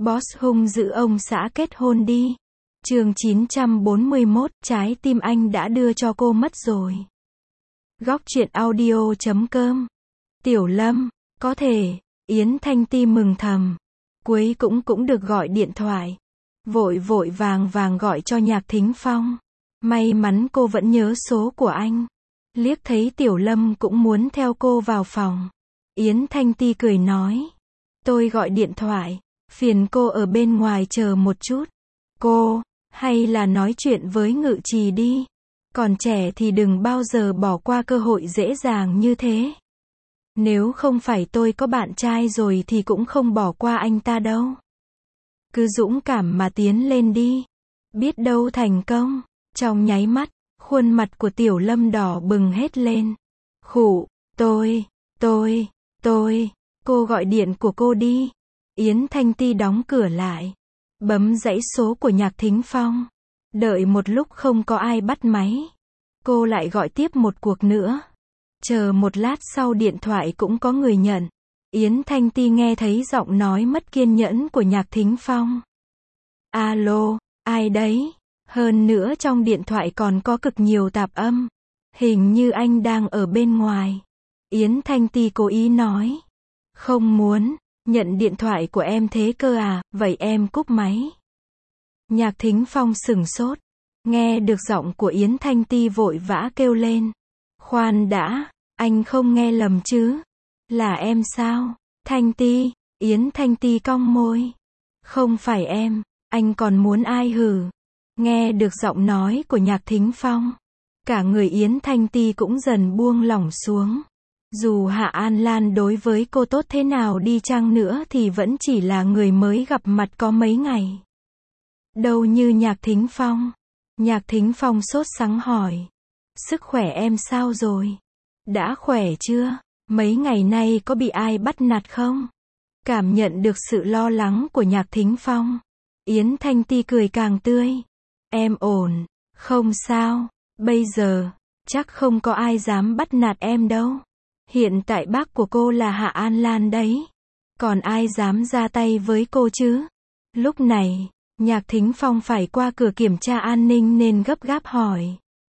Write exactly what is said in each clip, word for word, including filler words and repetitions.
Boss hung dữ ông xã kết hôn đi. Chương chín trăm bốn mươi mốt, trái tim anh đã đưa cho cô mất rồi. Góc truyện audio chấm com. Tiểu Lâm, có thể, Yến Thanh Ti mừng thầm. Cuối cũng cũng được gọi điện thoại. Vội vội vàng vàng gọi cho Nhạc Thính Phong. May mắn cô vẫn nhớ số của anh. Liếc thấy Tiểu Lâm cũng muốn theo cô vào phòng. Yến Thanh Ti cười nói. Tôi gọi điện thoại, phiền cô ở bên ngoài chờ một chút. Cô, hay là nói chuyện với Ngự Trì đi. Còn trẻ thì đừng bao giờ bỏ qua cơ hội dễ dàng như thế. Nếu không phải tôi có bạn trai rồi thì cũng không bỏ qua anh ta đâu. Cứ dũng cảm mà tiến lên đi. Biết đâu thành công. Trong nháy mắt, khuôn mặt của Tiểu Lâm đỏ bừng hết lên. Khụ, tôi, tôi, tôi, cô gọi điện của cô đi. Yến Thanh Ti đóng cửa lại. Bấm dãy số của Nhạc Thính Phong. Đợi một lúc không có ai bắt máy. Cô lại gọi tiếp một cuộc nữa. Chờ một lát sau điện thoại cũng có người nhận. Yến Thanh Ti nghe thấy giọng nói mất kiên nhẫn của Nhạc Thính Phong. Alo, ai đấy? Hơn nữa trong điện thoại còn có cực nhiều tạp âm. Hình như anh đang ở bên ngoài. Yến Thanh Ti cố ý nói. Không muốn, nhận điện thoại của em thế cơ à, vậy em cúp máy. Nhạc Thính Phong sửng sốt. Nghe được giọng của Yến Thanh Ti vội vã kêu lên. Khoan đã, anh không nghe lầm chứ? Là em sao? Thanh Ti, Yến Thanh Ti cong môi. Không phải em, anh còn muốn ai hử? Nghe được giọng nói của Nhạc Thính Phong. Cả người Yến Thanh Ti cũng dần buông lỏng xuống. Dù Hạ An Lan đối với cô tốt thế nào đi chăng nữa thì vẫn chỉ là người mới gặp mặt có mấy ngày. Đâu như Nhạc Thính Phong. Nhạc Thính Phong sốt sắng hỏi. Sức khỏe em sao rồi? Đã khỏe chưa? Mấy ngày nay có bị ai bắt nạt không? Cảm nhận được sự lo lắng của Nhạc Thính Phong. Yến Thanh Ti cười càng tươi. Em ổn, không sao. Bây giờ, chắc không có ai dám bắt nạt em đâu. Hiện tại bác của cô là Hạ An Lan đấy. Còn ai dám ra tay với cô chứ? Lúc này, Nhạc Thính Phong phải qua cửa kiểm tra an ninh nên gấp gáp hỏi.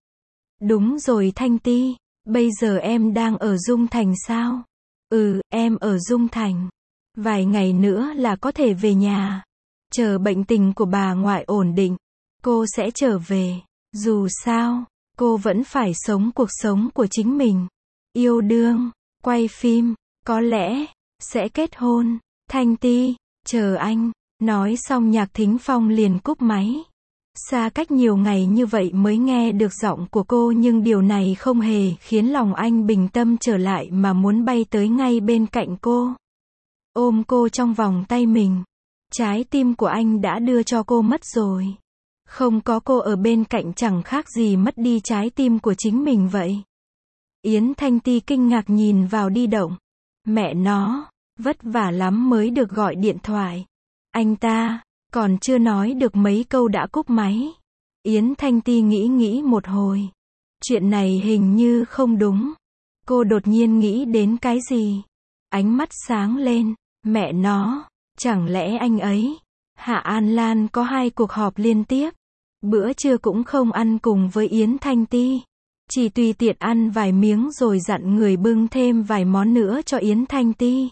Đúng rồi Thanh Ti, bây giờ em đang ở Dung Thành sao? Ừ, em ở Dung Thành. Vài ngày nữa là có thể về nhà. Chờ bệnh tình của bà ngoại ổn định, cô sẽ trở về. Dù sao, cô vẫn phải sống cuộc sống của chính mình. Yêu đương, quay phim, có lẽ sẽ kết hôn. Thanh Ti, chờ anh. Nói xong Nhạc Thính Phong liền cúp máy. Xa cách nhiều ngày như vậy mới nghe được giọng của cô nhưng điều này không hề khiến lòng anh bình tâm trở lại mà muốn bay tới ngay bên cạnh cô. Ôm cô trong vòng tay mình. Trái tim của anh đã đưa cho cô mất rồi. Không có cô ở bên cạnh chẳng khác gì mất đi trái tim của chính mình vậy. Yến Thanh Ti kinh ngạc nhìn vào di động. Mẹ nó, vất vả lắm mới được gọi điện thoại. Anh ta, còn chưa nói được mấy câu đã cúp máy. Yến Thanh Ti nghĩ nghĩ một hồi. Chuyện này hình như không đúng. Cô đột nhiên nghĩ đến cái gì? Ánh mắt sáng lên. Mẹ nó, chẳng lẽ anh ấy, Hạ An Lan có hai cuộc họp liên tiếp. Bữa trưa cũng không ăn cùng với Yến Thanh Ti. Chỉ tùy tiện ăn vài miếng rồi dặn người bưng thêm vài món nữa cho Yến Thanh Ti.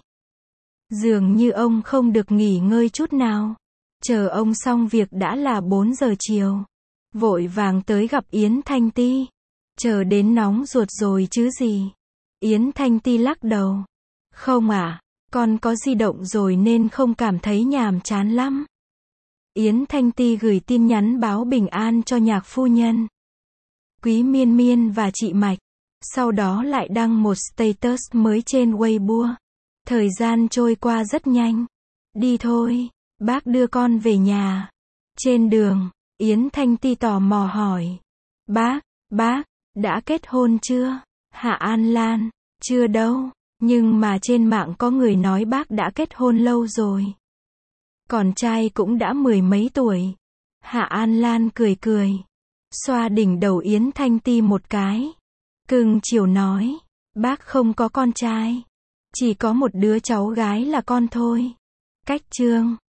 Dường như ông không được nghỉ ngơi chút nào. Chờ ông xong việc đã là bốn giờ chiều. Vội vàng tới gặp Yến Thanh Ti. Chờ đến nóng ruột rồi chứ gì. Yến Thanh Ti lắc đầu. Không à, con có di động rồi nên không cảm thấy nhàm chán lắm. Yến Thanh Ti gửi tin nhắn báo bình an cho Nhạc phu nhân, Quý Miên Miên và chị Mạch. Sau đó lại đăng một status mới trên Weibo. Thời gian trôi qua rất nhanh. Đi thôi, bác đưa con về nhà. Trên đường, Yến Thanh Ti tò mò hỏi. Bác, bác, đã kết hôn chưa? Hạ An Lan, chưa đâu, nhưng mà trên mạng có người nói bác đã kết hôn lâu rồi. Còn trai cũng đã mười mấy tuổi. Hạ An Lan cười cười. Xoa đỉnh đầu Yến Thanh Ti một cái. Cưng chiều nói. Bác không có con trai. Chỉ có một đứa cháu gái là con thôi. Cách chương